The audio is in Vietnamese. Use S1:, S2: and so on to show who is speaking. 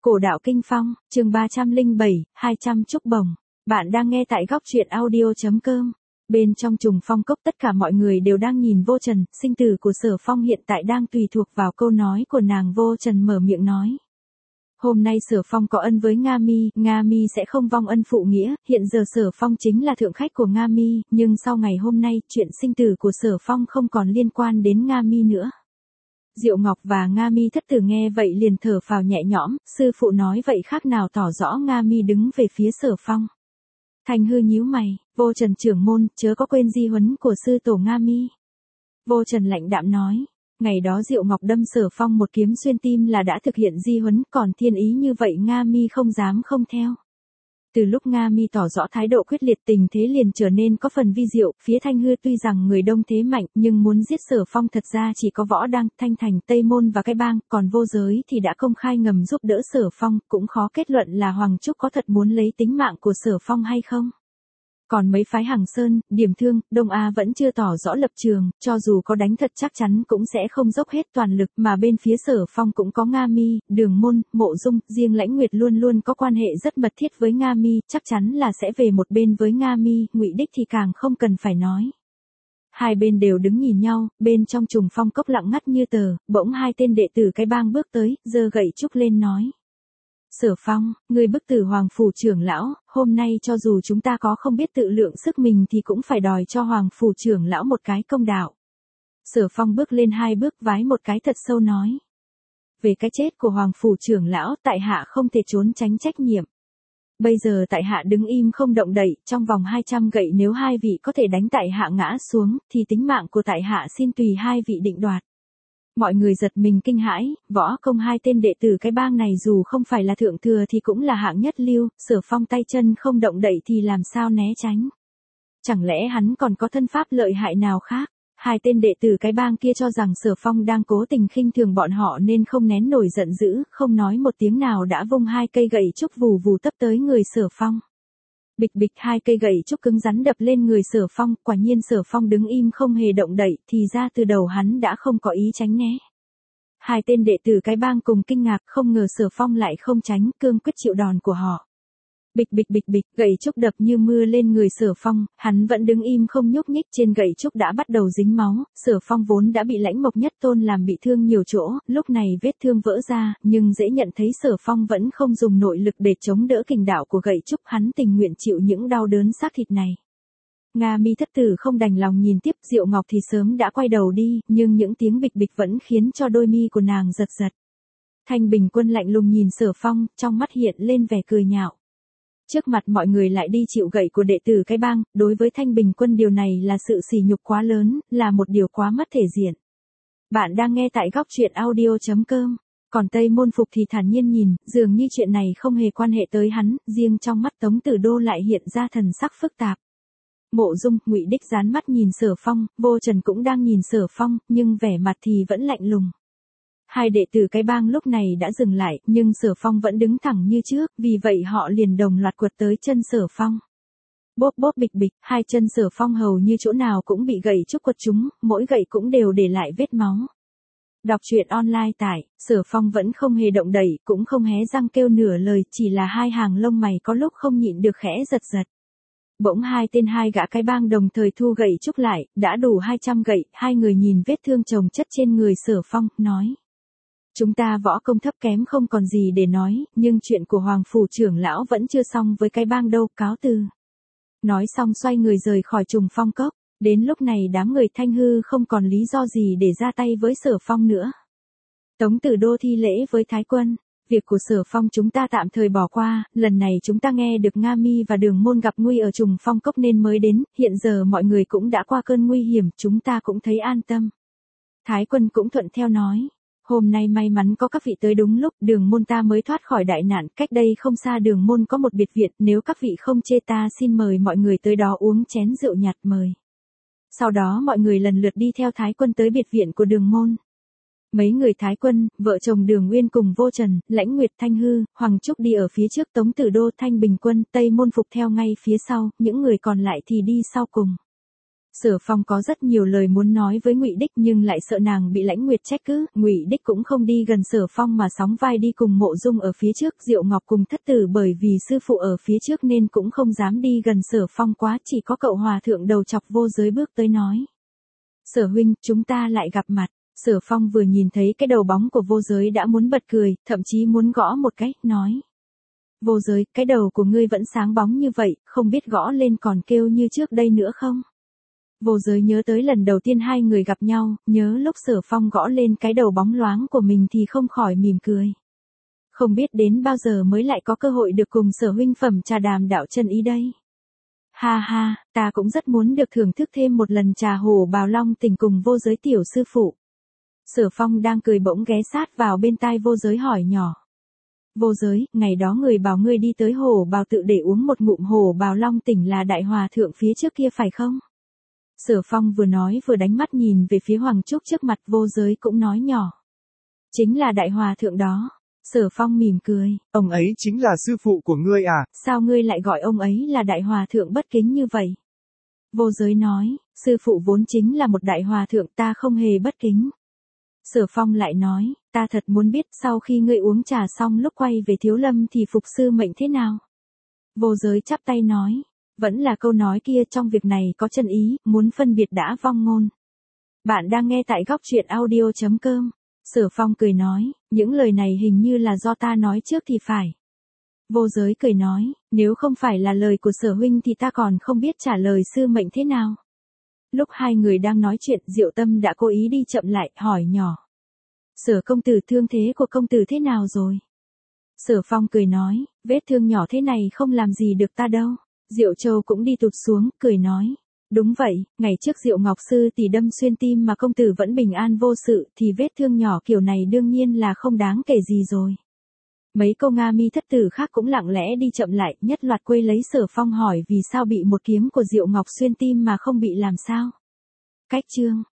S1: Cổ đạo kinh phong, chương 307, 200 trúc bổng. Bạn đang nghe tại góc truyện audio.com. Bên trong trùng phong cốc tất cả mọi người đều đang nhìn Vô Trần, sinh tử của Sở Phong hiện tại đang tùy thuộc vào câu nói của nàng. Vô Trần mở miệng nói. Hôm nay Sở Phong có ân với Nga Mi sẽ không vong ân phụ nghĩa, hiện giờ Sở Phong chính là thượng khách của Nga Mi, nhưng sau ngày hôm nay, chuyện sinh tử của Sở Phong không còn liên quan đến Nga Mi nữa. Diệu Ngọc và Nga Mi thất tử nghe vậy liền thở phào nhẹ nhõm, sư phụ nói vậy khác nào tỏ rõ Nga Mi đứng về phía Sở Phong. Thanh Hư nhíu mày, Vô Trần trưởng môn, chớ có quên di huấn của sư tổ Nga Mi. Vô Trần lạnh đạm nói, ngày đó Diệu Ngọc đâm Sở Phong một kiếm xuyên tim là đã thực hiện di huấn, còn thiên ý như vậy Nga Mi không dám không theo. Từ lúc Nga Mi tỏ rõ thái độ quyết liệt, tình thế liền trở nên có phần vi diệu, phía Thanh Hư tuy rằng người đông thế mạnh, nhưng muốn giết Sở Phong thật ra chỉ có Võ Đăng, Thanh Thành, Tây Môn và cái bang, còn Vô Giới thì đã công khai ngầm giúp đỡ Sở Phong, cũng khó kết luận là Hoàng Trúc có thật muốn lấy tính mạng của Sở Phong hay không. Còn mấy phái Hằng Sơn, Điểm Thương, Đông A vẫn chưa tỏ rõ lập trường, cho dù có đánh thật chắc chắn cũng sẽ không dốc hết toàn lực, mà bên phía Sở Phong cũng có Nga Mi, Đường Môn, Mộ Dung, riêng Lãnh Nguyệt luôn luôn có quan hệ rất mật thiết với Nga Mi, chắc chắn là sẽ về một bên với Nga Mi, Ngụy Đích thì càng không cần phải nói. Hai bên đều đứng nhìn nhau, bên trong trùng phong cốc lặng ngắt như tờ, bỗng hai tên đệ tử cái bang bước tới, giơ gậy trúc lên nói. Sở Phong, người bức tử Hoàng Phủ trưởng lão, hôm nay cho dù chúng ta có không biết tự lượng sức mình thì cũng phải đòi cho Hoàng Phủ trưởng lão một cái công đạo. Sở Phong bước lên hai bước vái một cái thật sâu nói. Về cái chết của Hoàng Phủ trưởng lão, tại hạ không thể trốn tránh trách nhiệm. Bây giờ tại hạ đứng im không động đậy, trong vòng 200 gậy nếu hai vị có thể đánh tại hạ ngã xuống, thì tính mạng của tại hạ xin tùy hai vị định đoạt. Mọi người giật mình kinh hãi, võ công hai tên đệ tử cái bang này dù không phải là thượng thừa thì cũng là hạng nhất lưu, Sở Phong tay chân không động đậy thì làm sao né tránh. Chẳng lẽ hắn còn có thân pháp lợi hại nào khác? Hai tên đệ tử cái bang kia cho rằng Sở Phong đang cố tình khinh thường bọn họ nên không nén nổi giận dữ, không nói một tiếng nào đã vung hai cây gậy trúc vù vù tấp tới người Sở Phong. Bịch bịch hai cây gậy trúc cứng rắn đập lên người Sở Phong, quả nhiên Sở Phong đứng im không hề động đậy, thì ra từ đầu hắn đã không có ý tránh né. Hai tên đệ tử cái bang cùng kinh ngạc, không ngờ Sở Phong lại không tránh, cương quyết chịu đòn của họ. Bịch bịch bịch bịch, gậy trúc đập như mưa lên người Sở Phong, hắn vẫn đứng im không nhúc nhích, trên gậy trúc đã bắt đầu dính máu, Sở Phong vốn đã bị Lãnh Mộc Nhất Tôn làm bị thương nhiều chỗ, lúc này vết thương vỡ ra, nhưng dễ nhận thấy Sở Phong vẫn không dùng nội lực để chống đỡ kình đạo của gậy trúc, hắn tình nguyện chịu những đau đớn xác thịt này. Nga Mi thất tử không đành lòng nhìn tiếp, Diệu Ngọc thì sớm đã quay đầu đi, nhưng những tiếng bịch bịch vẫn khiến cho đôi mi của nàng giật giật. Thanh Bình Quân lạnh lùng nhìn Sở Phong, trong mắt hiện lên vẻ cười nhạo. Trước mặt mọi người lại đi chịu gậy của đệ tử cái bang, đối với Thanh Bình Quân điều này là sự sỉ nhục quá lớn, là một điều quá mất thể diện. Bạn đang nghe tại góc truyện audio.com, còn Tây Môn Phục thì thản nhiên nhìn, dường như chuyện này không hề quan hệ tới hắn, riêng trong mắt Tống Tử Đô lại hiện ra thần sắc phức tạp. Mộ Dung, Ngụy Đích dán mắt nhìn Sở Phong, Vô Trần cũng đang nhìn Sở Phong, nhưng vẻ mặt thì vẫn lạnh lùng. Hai đệ tử cái bang lúc này đã dừng lại, nhưng Sở Phong vẫn đứng thẳng như trước, vì vậy họ liền đồng loạt quật tới chân Sở Phong. Bốp bốp bịch bịch, hai chân Sở Phong hầu như chỗ nào cũng bị gậy trúc quật trúng, mỗi gậy cũng đều để lại vết máu. Đọc truyện online tại, Sở Phong vẫn không hề động đậy, cũng không hé răng kêu nửa lời, chỉ là hai hàng lông mày có lúc không nhịn được khẽ giật giật. Bỗng hai gã cái bang đồng thời thu gậy trúc lại, đã đủ 200 gậy, hai người nhìn vết thương chồng chất trên người Sở Phong, nói. Chúng ta võ công thấp kém không còn gì để nói, nhưng chuyện của Hoàng Phủ trưởng lão vẫn chưa xong với cái bang đâu, cáo từ. Nói xong xoay người rời khỏi trùng phong cốc, đến lúc này đám người Thanh Hư không còn lý do gì để ra tay với Sở Phong nữa. Tống Tử Đô thi lễ với Thái Quân, việc của Sở Phong chúng ta tạm thời bỏ qua, lần này chúng ta nghe được Nga Mi và Đường Môn gặp nguy ở trùng phong cốc nên mới đến, hiện giờ mọi người cũng đã qua cơn nguy hiểm, chúng ta cũng thấy an tâm. Thái Quân cũng thuận theo nói. Hôm nay may mắn có các vị tới đúng lúc, Đường Môn ta mới thoát khỏi đại nạn, cách đây không xa Đường Môn có một biệt viện, nếu các vị không chê ta xin mời mọi người tới đó uống chén rượu nhạt mời. Sau đó mọi người lần lượt đi theo Thái Quân tới biệt viện của Đường Môn. Mấy người Thái Quân, vợ chồng Đường Nguyên cùng Vô Trần, Lãnh Nguyệt, Thanh Hư, Hoàng Trúc đi ở phía trước, Tống Tử Đô, Thanh Bình Quân, Tây Môn Phục theo ngay phía sau, những người còn lại thì đi sau cùng. Sở Phong có rất nhiều lời muốn nói với Ngụy Đích nhưng lại sợ nàng bị Lãnh Nguyệt trách cứ, Ngụy Đích cũng không đi gần Sở Phong mà sóng vai đi cùng Mộ Dung ở phía trước, Diệu Ngọc cùng Thất Tử bởi vì sư phụ ở phía trước nên cũng không dám đi gần Sở Phong quá, chỉ có cậu hòa thượng đầu chọc Vô Giới bước tới nói: "Sở huynh, chúng ta lại gặp mặt." Sở Phong vừa nhìn thấy cái đầu bóng của Vô Giới đã muốn bật cười, thậm chí muốn gõ một cái, nói: "Vô Giới, cái đầu của ngươi vẫn sáng bóng như vậy, không biết gõ lên còn kêu như trước đây nữa không?" Vô Giới nhớ tới lần đầu tiên hai người gặp nhau, nhớ lúc Sở Phong gõ lên cái đầu bóng loáng của mình thì không khỏi mỉm cười. Không biết đến bao giờ mới lại có cơ hội được cùng Sở huynh phẩm trà đàm đạo chân ý đây. Ha ha, ta cũng rất muốn được thưởng thức thêm một lần trà Hồ Bào Long Tỉnh cùng Vô Giới tiểu sư phụ. Sở Phong đang cười bỗng ghé sát vào bên tai Vô Giới hỏi nhỏ: "Vô Giới, ngày đó người bảo ngươi đi tới Hồ Bào tự để uống một ngụm Hồ Bào Long Tỉnh là đại hòa thượng phía trước kia phải không?" Sở Phong vừa nói vừa đánh mắt nhìn về phía Hoàng Trúc trước mặt, Vô Giới cũng nói nhỏ: "Chính là đại hòa thượng đó." Sở Phong mỉm cười:
S2: "Ông ấy chính là sư phụ của ngươi à?"
S1: "Sao ngươi lại gọi ông ấy là đại hòa thượng bất kính như vậy?" Vô Giới nói: "Sư phụ vốn chính là một đại hòa thượng, ta không hề bất kính." Sở Phong lại nói: "Ta thật muốn biết sau khi ngươi uống trà xong lúc quay về Thiếu Lâm thì phục sư mệnh thế nào?" Vô Giới chắp tay nói: "Vẫn là câu nói kia, trong việc này có chân ý, muốn phân biệt đã vong ngôn." Bạn đang nghe tại góc truyện audio.com. Sở Phong cười nói: "Những lời này hình như là do ta nói trước thì phải." Vô Giới cười nói: "Nếu không phải là lời của Sở huynh thì ta còn không biết trả lời sư mệnh thế nào." Lúc hai người đang nói chuyện, Diệu Tâm đã cố ý đi chậm lại, hỏi nhỏ: "Sở công tử, thương thế của công tử thế nào rồi?" Sở Phong cười nói: "Vết thương nhỏ thế này không làm gì được ta đâu." Diệu Châu cũng đi tụt xuống, cười nói: "Đúng vậy, ngày trước Diệu Ngọc sư tỷ đâm xuyên tim mà công tử vẫn bình an vô sự, thì vết thương nhỏ kiểu này đương nhiên là không đáng kể gì rồi." Mấy cô Nga mi thất tử khác cũng lặng lẽ đi chậm lại, nhất loạt quây lấy Sở Phong hỏi vì sao bị một kiếm của Diệu Ngọc xuyên tim mà không bị làm sao. Cách chương